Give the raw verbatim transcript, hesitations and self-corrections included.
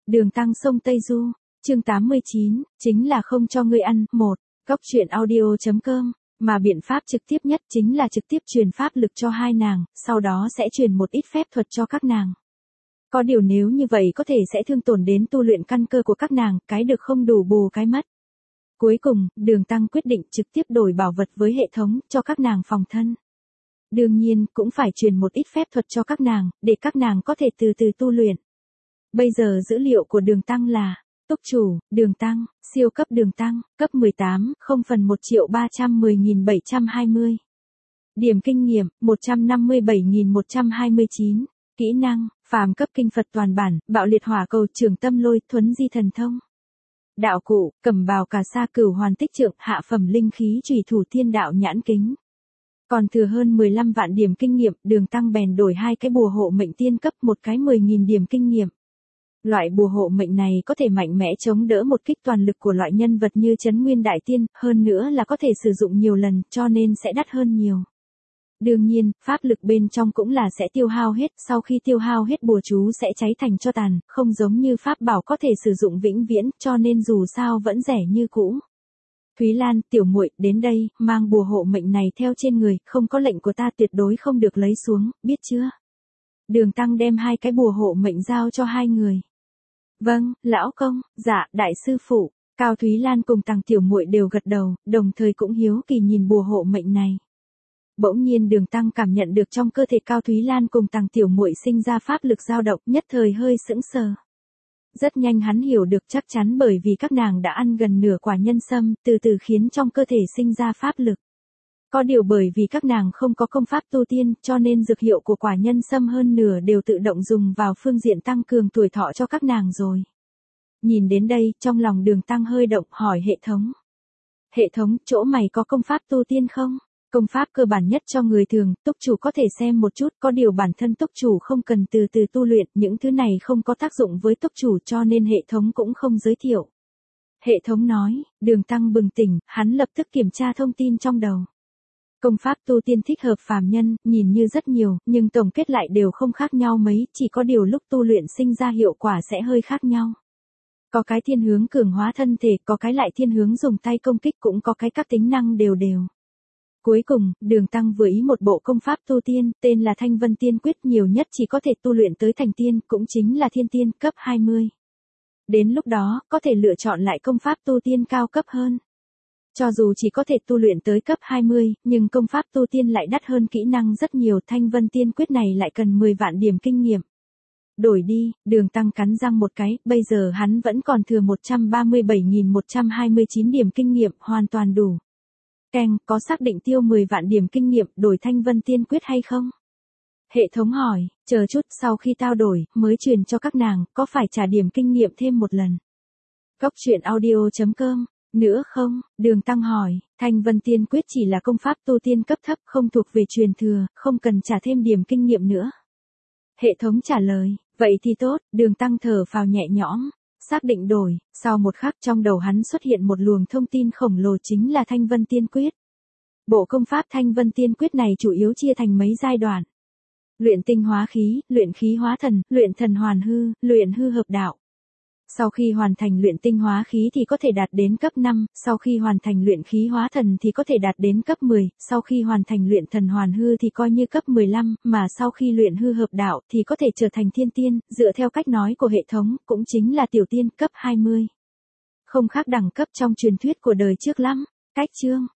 Đường Tăng sông Tây Du, chương tám mươi chín, chính là không cho ngươi ăn. Một, Góc truyện audio chấm com, mà biện pháp trực tiếp nhất chính là trực tiếp truyền pháp lực cho hai nàng, sau đó sẽ truyền một ít phép thuật cho các nàng. Có điều nếu như vậy có thể sẽ thương tổn đến tu luyện căn cơ của các nàng, cái được không đủ bù cái mất. Cuối cùng, Đường Tăng quyết định trực tiếp đổi bảo vật với hệ thống, cho các nàng phòng thân. Đương nhiên, cũng phải truyền một ít phép thuật cho các nàng, để các nàng có thể từ từ tu luyện. Bây giờ dữ liệu của Đường Tăng là, túc chủ, Đường Tăng, siêu cấp Đường Tăng, cấp mười tám, không phần một triệu ba trăm mười nghìn bảy trăm hai mươi. Điểm kinh nghiệm, một trăm năm mươi bảy nghìn một trăm hai mươi chín. Kỹ năng, phàm cấp kinh Phật toàn bản, bạo liệt hỏa cầu trường tâm lôi, thuấn di thần thông. Đạo cụ, cẩm bào cà sa cửu hoàn tích trượng, hạ phẩm linh khí chủy thủ thiên đạo nhãn kính. Còn thừa hơn mười lăm vạn điểm kinh nghiệm, Đường Tăng bèn đổi hai cái bùa hộ mệnh tiên cấp, một cái mười nghìn điểm kinh nghiệm. Loại bùa hộ mệnh này có thể mạnh mẽ chống đỡ một kích toàn lực của loại nhân vật như Trấn Nguyên Đại Tiên, hơn nữa là có thể sử dụng nhiều lần, cho nên sẽ đắt hơn nhiều. Đương nhiên, pháp lực bên trong cũng là sẽ tiêu hao hết, sau khi tiêu hao hết bùa chú sẽ cháy thành tro tàn, không giống như pháp bảo có thể sử dụng vĩnh viễn, cho nên dù sao vẫn rẻ như cũ. Thúy Lan, tiểu muội, đến đây, mang bùa hộ mệnh này theo trên người, không có lệnh của ta tuyệt đối không được lấy xuống, biết chưa? Đường Tăng đem hai cái bùa hộ mệnh giao cho hai người. Vâng, lão công, dạ, đại sư phụ. Cao Thúy Lan cùng Tằng tiểu muội đều gật đầu, đồng thời cũng hiếu kỳ nhìn bùa hộ mệnh này. Bỗng nhiên Đường Tăng cảm nhận được trong cơ thể Cao Thúy Lan cùng Tằng tiểu muội sinh ra pháp lực dao động, nhất thời hơi sững sờ. Rất nhanh hắn hiểu được chắc chắn bởi vì các nàng đã ăn gần nửa quả nhân sâm, từ từ khiến trong cơ thể sinh ra pháp lực. Có điều bởi vì các nàng không có công pháp tu tiên, cho nên dược hiệu của quả nhân sâm hơn nửa đều tự động dùng vào phương diện tăng cường tuổi thọ cho các nàng rồi. Nhìn đến đây, trong lòng Đường Tăng hơi động, hỏi hệ thống. Hệ thống, chỗ mày có công pháp tu tiên không? Công pháp cơ bản nhất cho người thường, túc chủ có thể xem một chút, có điều bản thân túc chủ không cần từ từ tu luyện, những thứ này không có tác dụng với túc chủ cho nên hệ thống cũng không giới thiệu. Hệ thống nói, Đường Tăng bừng tỉnh, hắn lập tức kiểm tra thông tin trong đầu. Công pháp tu tiên thích hợp phàm nhân, nhìn như rất nhiều, nhưng tổng kết lại đều không khác nhau mấy, chỉ có điều lúc tu luyện sinh ra hiệu quả sẽ hơi khác nhau. Có cái thiên hướng cường hóa thân thể, có cái lại thiên hướng dùng tay công kích, cũng có cái các tính năng đều đều. Cuối cùng, Đường Tăng vừa ý một bộ công pháp tu tiên, tên là Thanh Vân Tiên Quyết, nhiều nhất chỉ có thể tu luyện tới thành tiên, cũng chính là thiên tiên, cấp hai mươi. Đến lúc đó, có thể lựa chọn lại công pháp tu tiên cao cấp hơn. Cho dù chỉ có thể tu luyện tới cấp hai mươi, nhưng công pháp tu tiên lại đắt hơn kỹ năng rất nhiều, Thanh Vân Tiên Quyết này lại cần mười vạn điểm kinh nghiệm. Đổi đi, Đường Tăng cắn răng một cái, bây giờ hắn vẫn còn thừa một trăm ba mươi bảy nghìn một trăm hai mươi chín điểm kinh nghiệm, hoàn toàn đủ. Keng, có xác định tiêu mười vạn điểm kinh nghiệm đổi Thanh Vân Tiên Quyết hay không? Hệ thống hỏi, chờ chút, sau khi tao đổi, mới truyền cho các nàng, có phải trả điểm kinh nghiệm thêm một lần? Góc truyện audio chấm com, nữa không? Đường Tăng hỏi, Thanh Vân Tiên Quyết chỉ là công pháp tu tiên cấp thấp, không thuộc về truyền thừa, không cần trả thêm điểm kinh nghiệm nữa. Hệ thống trả lời, vậy thì tốt. Đường Tăng thở phào nhẹ nhõm. Xác định đổi, sau một khắc trong đầu hắn xuất hiện một luồng thông tin khổng lồ, chính là Thanh Vân Tiên Quyết. Bộ công pháp Thanh Vân Tiên Quyết này chủ yếu chia thành mấy giai đoạn. Luyện tinh hóa khí, luyện khí hóa thần, luyện thần hoàn hư, luyện hư hợp đạo. Sau khi hoàn thành luyện tinh hóa khí thì có thể đạt đến cấp năm, sau khi hoàn thành luyện khí hóa thần thì có thể đạt đến cấp mười, sau khi hoàn thành luyện thần hoàn hư thì coi như cấp mười lăm, mà sau khi luyện hư hợp đạo thì có thể trở thành thiên tiên, dựa theo cách nói của hệ thống, cũng chính là tiểu tiên, cấp hai mươi. Không khác đẳng cấp trong truyền thuyết của đời trước lắm. Cách chương